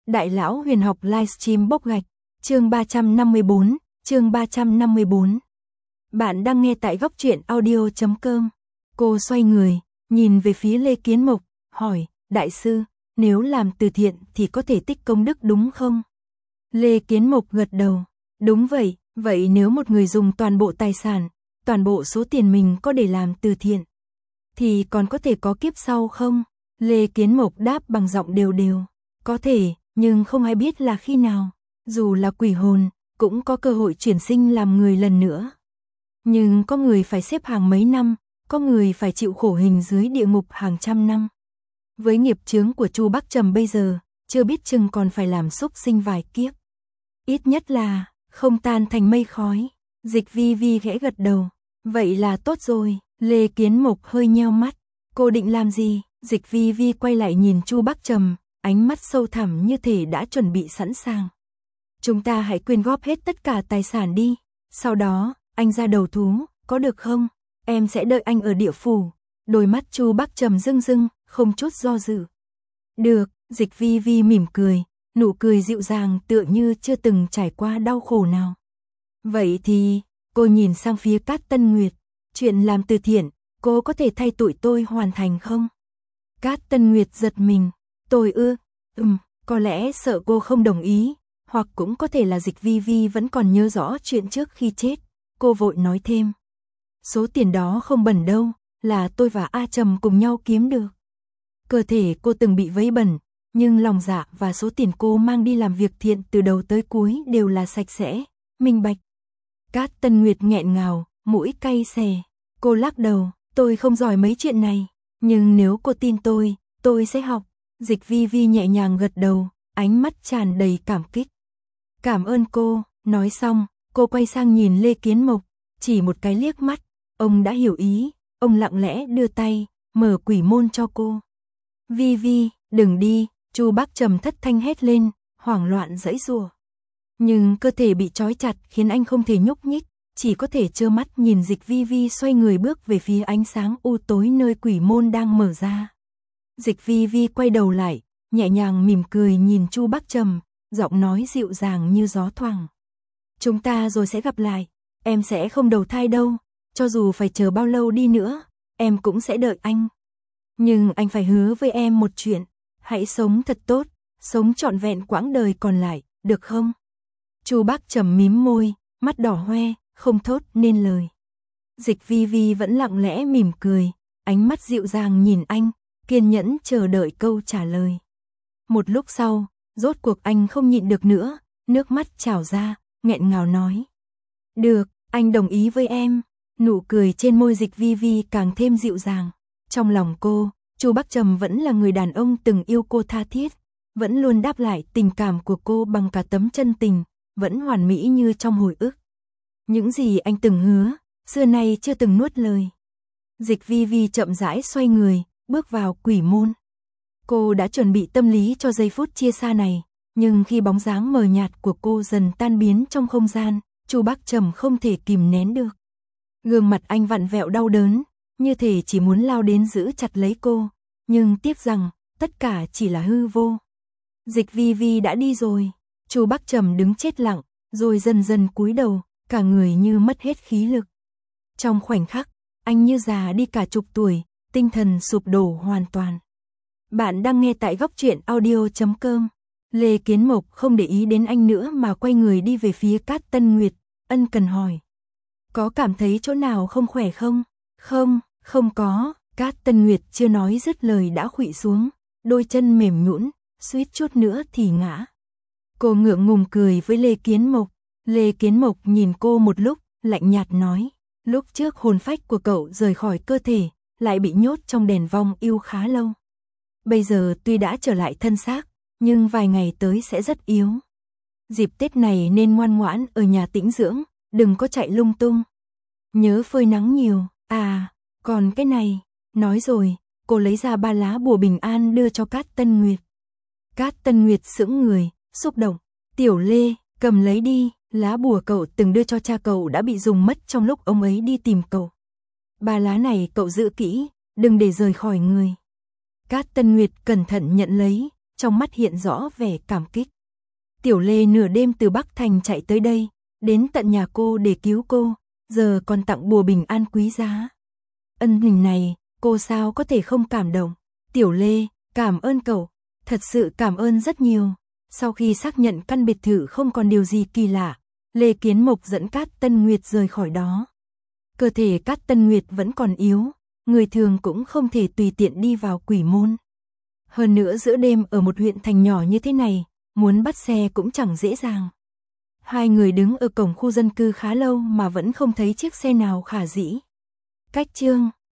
Đại lão huyền học livestream bốc gạch, chương 354. Bạn đang nghe tại góc truyện audio.com. Cô xoay người, nhìn về phía Lê Kiến Mộc, hỏi, đại sư, nếu làm từ thiện thì có thể tích công đức đúng không? Lê Kiến Mộc gật đầu, đúng vậy, vậy nếu một người dùng toàn bộ tài sản, toàn bộ số tiền mình có để làm từ thiện, thì còn có thể có kiếp sau không? Lê Kiến Mộc đáp bằng giọng đều đều, có thể, nhưng không ai biết là khi nào, dù là quỷ hồn, cũng có cơ hội chuyển sinh làm người lần nữa. Nhưng có người phải xếp hàng mấy năm, có người phải chịu khổ hình dưới địa ngục hàng trăm năm. Với nghiệp chướng của Chu Bắc Trầm bây giờ, chưa biết chừng còn phải làm súc sinh vài kiếp. Ít nhất là, không tan thành mây khói. Dịch Vi Vi khẽ gật đầu, vậy là tốt rồi. Lê Kiến Mộc hơi nheo mắt, cô định làm gì? Dịch Vi Vi quay lại nhìn Chu Bắc Trầm, ánh mắt sâu thẳm như thể đã chuẩn bị sẵn sàng. Chúng ta hãy quyên góp hết tất cả tài sản đi, sau đó, anh ra đầu thú, có được không? Em sẽ đợi anh ở địa phủ. Đôi mắt Chu Bắc Trầm rưng rưng, không chút do dự. Được, Dịch Vi Vi mỉm cười, nụ cười dịu dàng tựa như chưa từng trải qua đau khổ nào. Vậy thì, cô nhìn sang phía Cát Tân Nguyệt, chuyện làm từ thiện, cô có thể thay tụi tôi hoàn thành không? Cát Tân Nguyệt giật mình, tôi có lẽ sợ cô không đồng ý, hoặc cũng có thể là Dịch Vi Vi vẫn còn nhớ rõ chuyện trước khi chết. Cô vội nói thêm, số tiền đó không bẩn đâu, là tôi và A Trầm cùng nhau kiếm được. Cơ thể cô từng bị vấy bẩn, nhưng lòng dạ và số tiền cô mang đi làm việc thiện từ đầu tới cuối đều là sạch sẽ, minh bạch. Cát Tân Nguyệt nghẹn ngào, mũi cay xè. Cô lắc đầu, tôi không giỏi mấy chuyện này, nhưng nếu cô tin tôi sẽ học. Dịch Vi Vi nhẹ nhàng gật đầu, ánh mắt tràn đầy cảm kích. Cảm ơn cô, nói xong, cô quay sang nhìn Lê Kiến Mộc, chỉ một cái liếc mắt, ông đã hiểu ý, ông lặng lẽ đưa tay, mở quỷ môn cho cô. Vi Vi, đừng đi, Chu Bắc Trầm thất thanh hét lên, hoảng loạn giãy giụa. Nhưng cơ thể bị trói chặt khiến anh không thể nhúc nhích, chỉ có thể trơ mắt nhìn Dịch Vi Vi xoay người bước về phía ánh sáng u tối nơi quỷ môn đang mở ra. Dịch Vi Vi quay đầu lại, nhẹ nhàng mỉm cười nhìn Chu Bắc Trầm, giọng nói dịu dàng như gió thoảng. Chúng ta rồi sẽ gặp lại, em sẽ không đầu thai đâu, cho dù phải chờ bao lâu đi nữa, em cũng sẽ đợi anh. Nhưng anh phải hứa với em một chuyện, hãy sống thật tốt, sống trọn vẹn quãng đời còn lại, được không? Chu Bắc Trầm mím môi, mắt đỏ hoe, không thốt nên lời. Dịch Vi Vi vẫn lặng lẽ mỉm cười, ánh mắt dịu dàng nhìn anh, kiên nhẫn chờ đợi câu trả lời. Một lúc sau, rốt cuộc anh không nhịn được nữa, nước mắt trào ra, nghẹn ngào nói. Được, anh đồng ý với em. Nụ cười trên môi Dịch Vi Vi càng thêm dịu dàng. Trong lòng cô, Chu Bắc Trầm vẫn là người đàn ông từng yêu cô tha thiết, vẫn luôn đáp lại tình cảm của cô bằng cả tấm chân tình, vẫn hoàn mỹ như trong hồi ức. Những gì anh từng hứa, xưa nay chưa từng nuốt lời. Dịch Vi Vi chậm rãi xoay người, bước vào quỷ môn. Cô đã chuẩn bị tâm lý cho giây phút chia xa này, nhưng khi bóng dáng mờ nhạt của cô dần tan biến trong không gian, Chu Bắc Trầm không thể kìm nén được. Gương mặt anh vặn vẹo đau đớn, như thể chỉ muốn lao đến giữ chặt lấy cô, nhưng tiếc rằng tất cả chỉ là hư vô. Dịch Vi Vi đã đi rồi. Chu Bắc Trầm đứng chết lặng, rồi dần dần cúi đầu, cả người như mất hết khí lực. Trong khoảnh khắc, anh như già đi cả chục tuổi, tinh thần sụp đổ hoàn toàn. Bạn đang nghe tại góc truyện audio.com. Lê Kiến Mộc không để ý đến anh nữa mà quay người đi về phía Cát Tân Nguyệt, ân cần hỏi. Có cảm thấy chỗ nào không khỏe không? Không có. Cát Tân Nguyệt chưa nói dứt lời đã khuỵu xuống, đôi chân mềm nhũn, suýt chút nữa thì ngã. Cô ngượng ngùng cười với Lê Kiến Mộc. Lê Kiến Mộc nhìn cô một lúc, lạnh nhạt nói. Lúc trước hồn phách của cậu rời khỏi cơ thể, lại bị nhốt trong đèn vong yêu khá lâu. Bây giờ tuy đã trở lại thân xác, nhưng vài ngày tới sẽ rất yếu. Dịp Tết này nên ngoan ngoãn ở nhà tĩnh dưỡng, đừng có chạy lung tung. Nhớ phơi nắng nhiều, còn cái này, nói rồi, cô lấy ra 3 lá bùa bình an đưa cho Cát Tân Nguyệt. Cát Tân Nguyệt sững người, xúc động, Tiểu Lê, cầm lấy đi, lá bùa cậu từng đưa cho cha cậu đã bị dùng mất trong lúc ông ấy đi tìm cậu. 3 lá này cậu giữ kỹ, đừng để rời khỏi người. Cát Tân Nguyệt cẩn thận nhận lấy, trong mắt hiện rõ vẻ cảm kích. Tiểu Lê nửa đêm từ Bắc Thành chạy tới đây, đến tận nhà cô để cứu cô, giờ còn tặng bùa bình an quý giá. Ân tình này, cô sao có thể không cảm động. Tiểu Lê, cảm ơn cậu, thật sự cảm ơn rất nhiều. Sau khi xác nhận căn biệt thự không còn điều gì kỳ lạ, Lê Kiến Mộc dẫn Cát Tân Nguyệt rời khỏi đó. Cơ thể Cát Tân Nguyệt vẫn còn yếu, người thường cũng không thể tùy tiện đi vào quỷ môn. Hơn nữa giữa đêm ở một huyện thành nhỏ như thế này, muốn bắt xe cũng chẳng dễ dàng. Hai người đứng ở cổng khu dân cư khá lâu mà vẫn không thấy chiếc xe nào khả dĩ. Cách chương